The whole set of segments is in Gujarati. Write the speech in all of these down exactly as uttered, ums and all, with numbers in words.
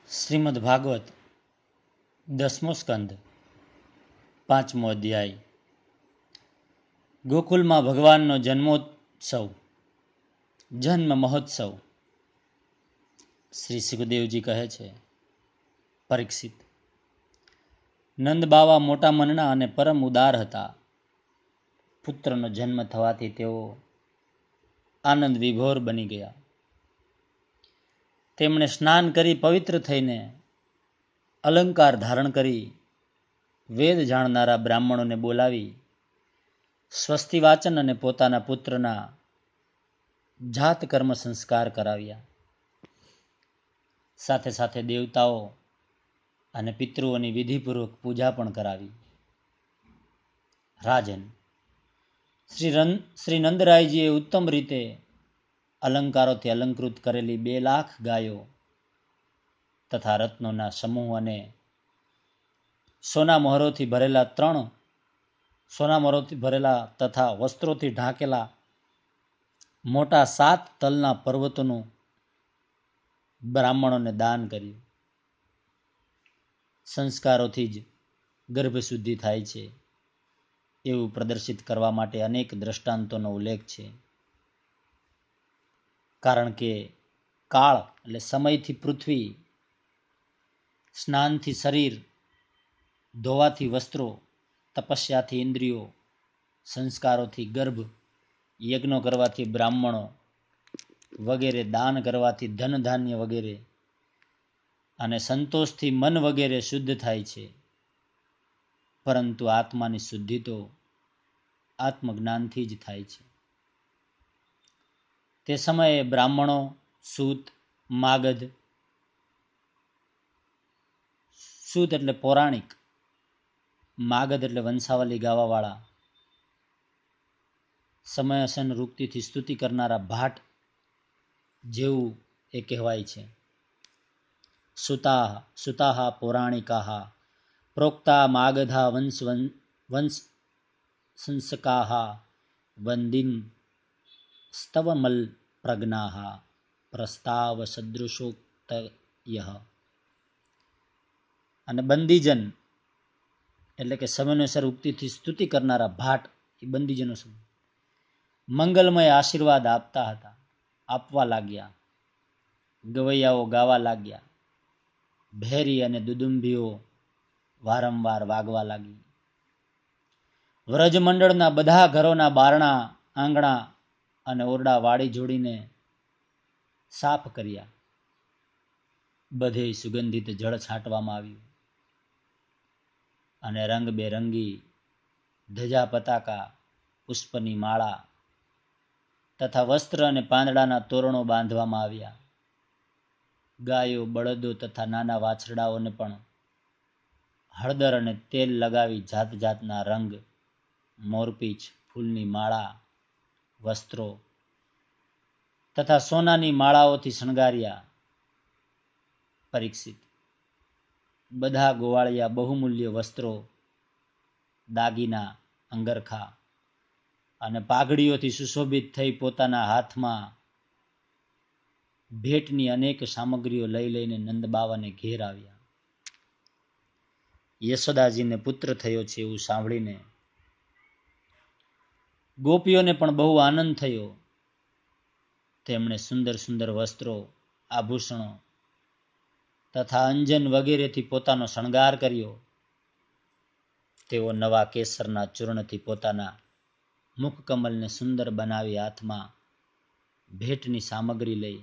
શ્રીમદ ભાગવત દસમો સ્કંદ પાંચમો અધ્યાય. ગોકુલમાં ભગવાનનો જન્મોત્સવ, જન્મ મહોત્સવ. શ્રી સુખદેવજી કહે છે, પરીક્ષિત, નંદ બાવા મોટા મનના અને પરમ ઉદાર હતા. પુત્રનો જન્મ થવાથી તેઓ આનંદ વિભોર બની ગયા. તેમણે સ્નાન કરી પવિત્ર થઈને અલંકાર ધારણ કરી વેદ જાણનારા બ્રાહ્મણોને બોલાવી સ્વસ્તિ વાચન અને પોતાના પુત્રના જાત કર્મ સંસ્કાર કરાવ્યા. સાથે સાથે દેવતાઓ અને પિતૃઓની વિધિપૂર્વક પૂજા પણ કરાવી. રાજન, શ્રી રન શ્રી નંદરાયજીએ ઉત્તમ રીતે અલંકારોથી અલંકૃત કરેલી બે લાખ ગાયો તથા રત્નોના સમૂહ અને સોના મોહરોથી ભરેલા ત્રણ સોના મોહરોથી ભરેલા તથા વસ્ત્રોથી ઢાંકેલા મોટા સાત તલના પર્વતોનું બ્રાહ્મણોને દાન કર્યું. સંસ્કારોથી જ ગર્ભશુદ્ધિ થાય છે એવું પ્રદર્શિત કરવા માટે અનેક દ્રષ્ટાંતોનો ઉલ્લેખ છે. કારણ કે કાળ એટલે સમયથી પૃથ્વી, સ્નાનથી શરીર, ધોવાથી વસ્ત્રો, તપસ્યાથી ઇન્દ્રિયો, સંસ્કારોથી ગર્ભ, યજ્ઞો કરવાથી બ્રાહ્મણો વગેરે, દાન કરવાથી ધન ધાન્ય વગેરે અને સંતોષથી મન વગેરે શુદ્ધ થાય છે. પરંતુ આત્માની શુદ્ધિ તો આત્મજ્ઞાનથી જ થાય છે. તે સમયે બ્રાહ્મણો, સૂત, માગધ, સૂત એટલે પૌરાણિક, માગધ એટલે વંશાવલી ગાવાવાળા, સમયાસન રૂક્તિથી સ્તુતિ કરનારા ભાટ જેવું એ કહેવાય છે. સુતા સુતાહ પૌરાણિકાહ પ્રોક્તા માગધા વંશ વંશ સંસકાહ વંદિન સ્તવમલ પ્રજ્ઞાહ પ્રસ્તાવ સદૃશોક્તયઃ. અને બંદીજન એટલે કે સમયાનુસાર ઉક્તિથી સ્તુતિ કરનારા ભાટ, એ બંદીજનો સમૂહ મંગલમય આશીર્વાદ આપતા હતા, આપવા લાગ્યા. ગવૈયાઓ ગાવા લાગ્યા. ભેરી અને દુદુંભીઓ વારંવાર વાગવા લાગી. વ્રજમંડળના બધા ઘરોના બારણા, આંગણા અને ઓરડા વાળી જોડીને સાફ કર્યા. બધે સુગંધિત જળ છાંટવામાં આવ્યું અને રંગબેરંગી ધજા, પતાકા, પુષ્પની માળા તથા વસ્ત્ર અને પાંદડાના તોરણો બાંધવામાં આવ્યા. ગાયો, બળદો તથા નાના વાછરડાઓને પણ હળદર અને તેલ લગાવી જાત જાતના રંગ, મોરપીંછ, ફૂલની માળા, વસ્ત્રો તથા સોનાની માળાઓથી શણગાર્યા. પરીક્ષિત, બધા ગોવાળિયા બહુમૂલ્ય વસ્ત્રો, દાગીના, અંગરખા અને પાઘડીઓથી સુશોભિત થઈ પોતાના હાથમાં ભેટની અનેક સામગ્રીઓ લઈ લઈને નંદબાવાને ઘેર આવ્યા. યશોદાજીને પુત્ર થયો છે એવું સાંભળીને ગોપીઓને પણ બહુ આનંદ થયો. તેમણે સુંદર સુંદર વસ્ત્રો, આભૂષણો તથા અંજન વગેરેથી પોતાનો શણગાર કર્યો. તેઓ નવા કેસરના ચૂર્ણથી પોતાના મુખકમલને સુંદર બનાવી હાથમાં ભેટની સામગ્રી લઈ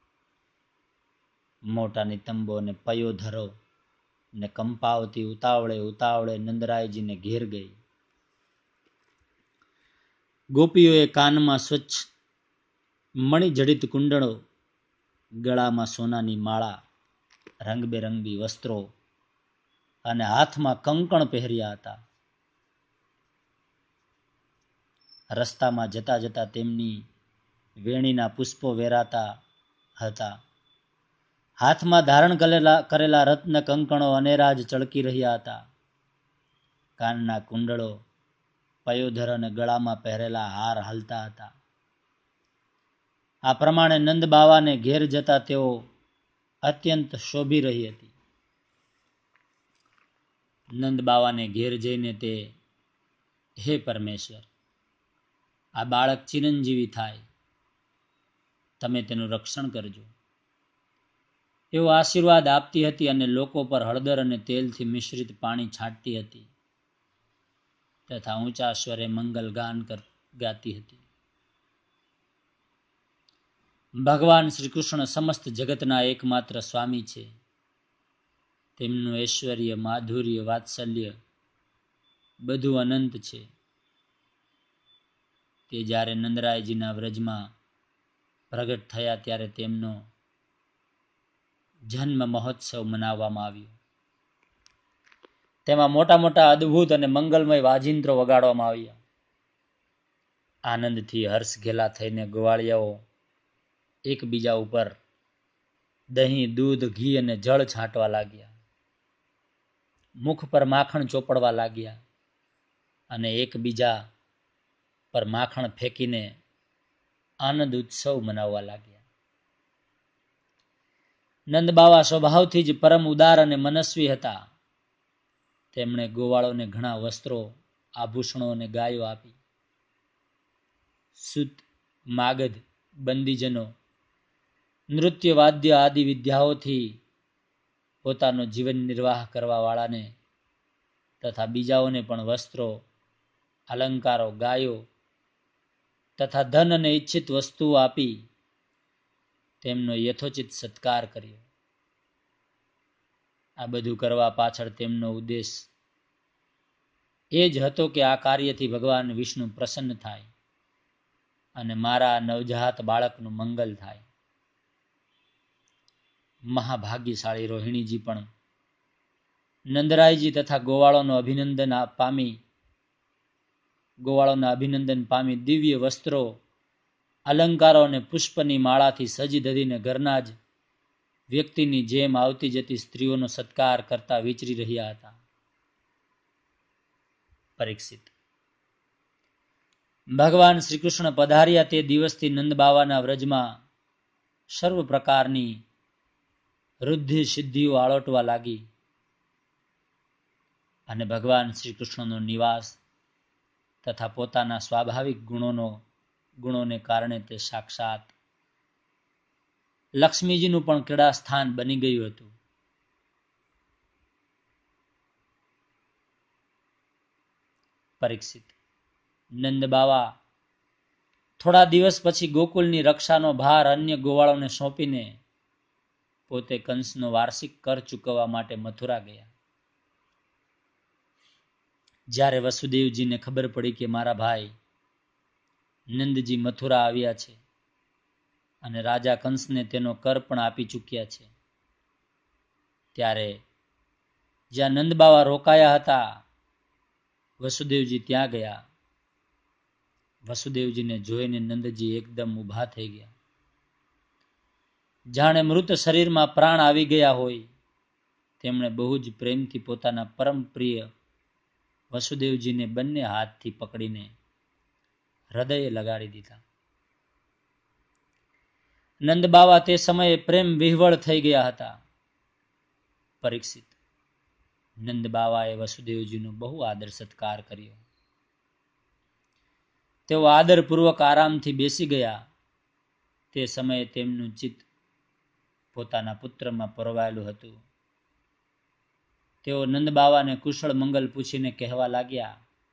મોટા નિતંબો ને પયોધરો ને કંપાવતી ઉતાવળે ઉતાવળે નંદરાયજીને ઘેર ગઈ. ગોપીઓએ કાનમાં સ્વચ્છ મણિજડિત કુંડળો, ગળામાં સોનાની માળા, રંગબેરંગી વસ્ત્રો અને હાથમાં કંકણ પહેર્યા હતા. રસ્તામાં જતા જતા તેમની વેણીના પુષ્પો વેરાતા હતા. હાથમાં ધારણ કરેલા કરેલા રત્ન કંકણો અનેરા જ ચળકી રહ્યા હતા. કાનના કુંડળો, પયોધર અને ગળામાં પહેરેલા હાર હાલતા હતા. આ પ્રમાણે નંદ બાવાને ઘેર જતા તેઓ અત્યંત શોભી રહી હતી. નંદ બાવાને ઘેર જઈને તે, હે પરમેશ્વર, આ બાળક ચિરંજીવી થાય, તમે તેનું રક્ષણ કરજો, એવો આશીર્વાદ આપતી હતી અને લોકો પર હળદર અને તેલથી મિશ્રિત પાણી છાંટતી હતી તથા ઊંચા સ્વરે મંગલ ગાન ગાતી હતી. ભગવાન શ્રી કૃષ્ણ સમસ્ત જગતના એકમાત્ર સ્વામી છે. તેમનું ઐશ્વર્ય, માધુર્ય, વાત્સલ્ય બધું અનંત છે. તે જ્યારે નંદરાયજીના વ્રજમાં પ્રગટ થયા ત્યારે તેમનો જન્મ મહોત્સવ મનાવવામાં આવ્યો. તેમાં મોટા મોટા અદ્ભુત અને મંગલમય વાજિંત્રો વગાડવામાં આવ્યા. આનંદથી હર્ષ ઘેલા થઈને ગોવાળિયાઓ એકબીજા ઉપર દહીં, દૂધ, ઘી અને જળ છાંટવા લાગ્યા. મુખ પર માખણ ચોપડવા લાગ્યા અને એકબીજા પર માખણ ફેંકીને આનંદ ઉત્સવ મનાવવા લાગ્યા. નંદ બાવા સ્વભાવથી જ પરમ ઉદાર અને મનસ્વી હતા. તેમણે ગોવાળોને ઘણા વસ્ત્રો, આભૂષણો અને ગાયો આપી. સૂત, માગધ, બંદીજનો નૃત્ય, વાદ્ય આદિ વિદ્યાઓથી પોતાનો જીવન નિર્વાહ કરવા વાળાને તથા બીજાઓને પણ વસ્ત્રો, અલંકારો, ગાયો તથા ધન અને ઈચ્છિત વસ્તુઓ આપી તેમનો યથોચિત સત્કાર કર્યો. આ બધું કરવા પાછળ તેમનો ઉદ્દેશ એ જ હતો કે આ કાર્યથી ભગવાન વિષ્ણુ પ્રસન્ન થાય અને મારા નવજાત બાળકનું મંગલ થાય. મહાભાગ્યશાળી રોહિણીજી પણ નંદરાયજી તથા ગોવાળોનો અભિનંદન પામી ગોવાળોના અભિનંદન પામી દિવ્ય વસ્ત્રો, અલંકારો અને પુષ્પની માળાથી સજી ધજીને ઘરના જ વ્યક્તિની જેમ આવતી જતી સ્ત્રીઓનો સત્કાર કરતા વિચરી રહ્યા હતા. પરીક્ષિત, ભગવાન શ્રી કૃષ્ણ પધાર્યા તે દિવસથી નંદ બાવાના વ્રજમાં સર્વ પ્રકારની વૃદ્ધિ સિદ્ધિઓ આળોટવા લાગી અને ભગવાન શ્રી કૃષ્ણનો નિવાસ તથા પોતાના સ્વાભાવિક ગુણોનો ગુણોને કારણે તે સાક્ષાત લક્ષ્મીજીનું પણ ક્રીડા સ્થાન બની ગયું હતું. પરીક્ષિત, નંદ બાવા થોડા દિવસ પછી ગોકુલની રક્ષાનો ભાર અન્ય ગોવાળોને સોંપીને પોતે કંસનો વાર્ષિક કર ચૂકવવા માટે મથુરા ગયા. જ્યારે વસુદેવજીને ખબર પડી કે મારા ભાઈ નંદજી મથુરા આવ્યા છે અને રાજા કંસને તેનો કર પણ આપી ચૂક્યા છે, ત્યારે જ્યાં નંદ બાવા રોકાયા હતા વસુદેવજી ત્યાં ગયા. વસુદેવજીને જોઈને નંદજી એકદમ ઊભા થઈ ગયા. જાણે મૃત શરીરમાં પ્રાણ આવી ગયા હોય તેમણે બહુ જ પ્રેમથી પોતાના પરમ પ્રિય વસુદેવજીને બંને હાથથી પકડીને હૃદયે લગાડી દીધા. નંદ બાવા તે સમયે પ્રેમ વિહવળ થઈ ગયા હતા. પરીક્ષિત, નંદ બાવાએ વસુદેવજીનો બહુ આદર સત્કાર કર્યો. તેઓ આદરપૂર્વક આરામથી બેસી ગયા. તે સમયે તેમનું ચિત્ત પોતાના પુત્રમાં પરોવાયેલું હતું. તેઓ નંદ બાવાને કુશળ મંગલ પૂછીને કહેવા લાગ્યા.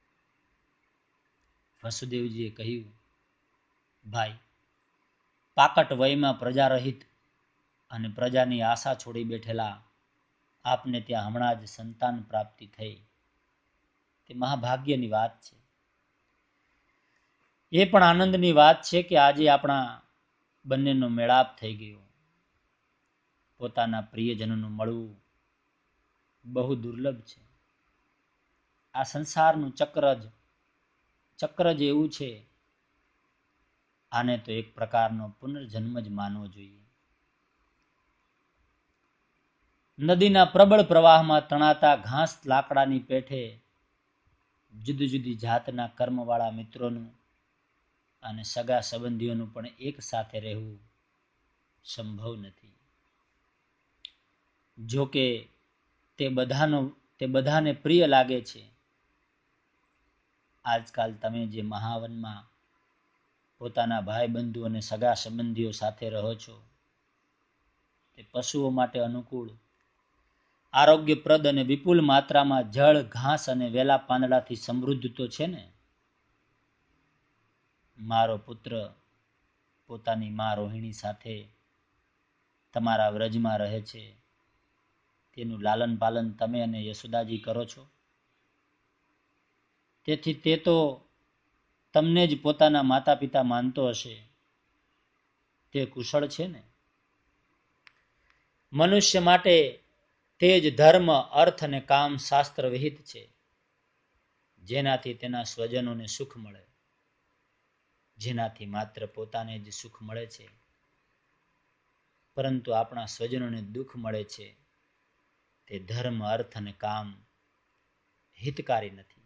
વસુદેવજીએ કહ્યું, ભાઈ, પાકટ વયમાં પ્રજારહિત અને પ્રજાની આશા છોડી બેઠેલા આપને ત્યાં હમણાં જ સંતાન પ્રાપ્તિ થઈ. તે મહાભાગ્યની વાત છે. એ પણ આનંદની વાત છે કે આજે આપણા બંનેનો મેળાપ થઈ ગયો. પોતાના પ્રિયજનોનું મળવું બહુ દુર્લભ છે. આ સંસારનું ચક્ર જ ચક્ર જ એવું છે. આને તો એક પ્રકારનો પુનર્જન્મ જ માનવો જોઈએ. નદીના પ્રબળ પ્રવાહમાં તણાતા ઘાસ લાકડાની પેઠે જુદી જુદી જાતના કર્મવાળા મિત્રોનું અને સગા સંબંધીઓનું પણ એક સાથે રહેવું સંભવ નથી. જો કે તે બધાનો તે બધાને પ્રિય લાગે છે. આજકાલ તમે જે મહાવનમાં પોતાના ભાઈ બંધુ અને સગા સંબંધીઓ સાથે રહો છો, તે પશુઓ માટે અનુકૂળ, આરોગ્યપ્રદ અને વિપુલ માત્રામાં જળ, ઘાસ અને વેલા પાંદડાથી સમૃદ્ધ તો છે ને. મારો પુત્ર પોતાની મા રોહિણી સાથે તમારા વ્રજમાં રહે છે. તેનું લાલન પાલન તમે અને યશોદાજી કરો છો. તેથી તે તો તમને જ પોતાના માતા પિતા માનતો હશે. તે કુશળ છે ને. મનુષ્ય માટે તે જ ધર્મ, અર્થ અને કામ શાસ્ત્ર વિહિત છે, જેનાથી તેના સ્વજનોને સુખ મળે, જેનાથી માત્ર પોતાને જ સુખ મળે છે, પરંતુ આપણા સ્વજનોને દુઃખ મળે છે. તે ધર્મ, અર્થ અને કામ હિતકારી નથી.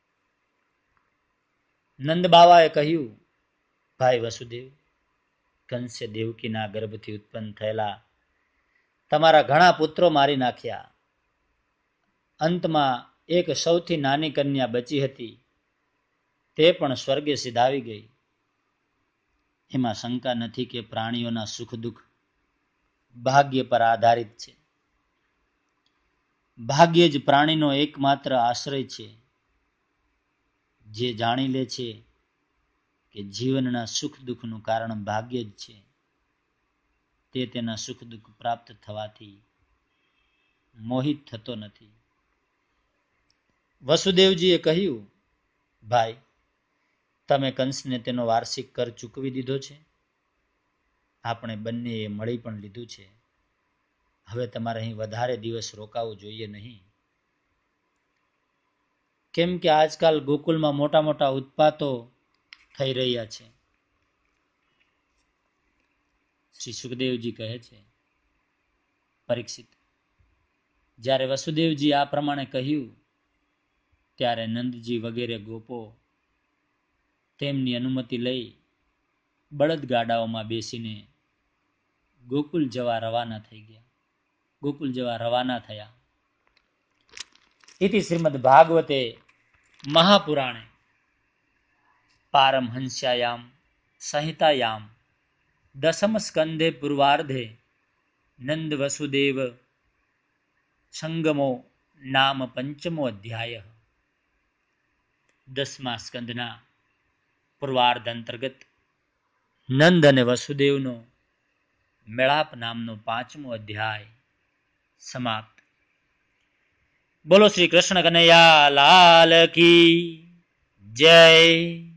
નંદ બાવાએ કહ્યું, ભાઈ વસુદેવ, કંસે દેવકીના ગર્ભથી ઉત્પન્ન થયેલા તમારા ઘણા પુત્રો મારી નાખ્યા. અંતમાં એક સૌથી નાની કન્યા બચી હતી, તે પણ સ્વર્ગે સિધાવી ગઈ. એમાં શંકા નથી કે પ્રાણીઓના સુખ દુઃખ ભાગ્ય પર આધારિત છે. ભાગ્ય જ પ્રાણીનો એકમાત્ર આશ્રય છે. જે જાણી લે છે કે જીવનના સુખ દુઃખનું કારણ ભાગ્ય જ છે, તે તેના સુખ દુઃખ પ્રાપ્ત થવાથી મોહિત થતો નથી. વસુદેવજીએ કહ્યું, ભાઈ, તમે કંસને તેનો વાર્ષિક કર ચૂકવી દીધો છે. આપણે બંનેએ મળી પણ લીધું છે. હવે તમારે અહીં વધારે દિવસ રોકાવું જોઈએ નહીં, કેમ કે આજકાલ ગોકુલમાં મોટા મોટા ઉત્પાતો થઈ રહ્યા છે. શ્રી સુખદેવજી કહે છે, પરીક્ષિત, જ્યારે વસુદેવજી આ પ્રમાણે કહ્યું, ત્યારે નંદજી વગેરે ગોપો તેમની અનુમતિ લઈ બળદગાડાઓમાં બેસીને ગોકુલ જવા રવાના થઈ ગયા ગોકુલ જવા રવાના થયા. ઇતિ શ્રીમદ ભાગવતે મહાપુરાણે પારમહંસ્યાયામ સંહિતાયામ દસમ સ્કંધે પૂર્વાર્ધે નંદ વસુદેવ સંગમો નામ પંચમો અધ્યાય. દસમા સ્કંધના પૂર્વાર્ધ અંતર્ગત નંદ અને વસુદેવનો મેળાપ નામનો પાંચમો અધ્યાય સમાપ્ત. બોલો શ્રી કૃષ્ણ કનૈયા લાલ કી જય.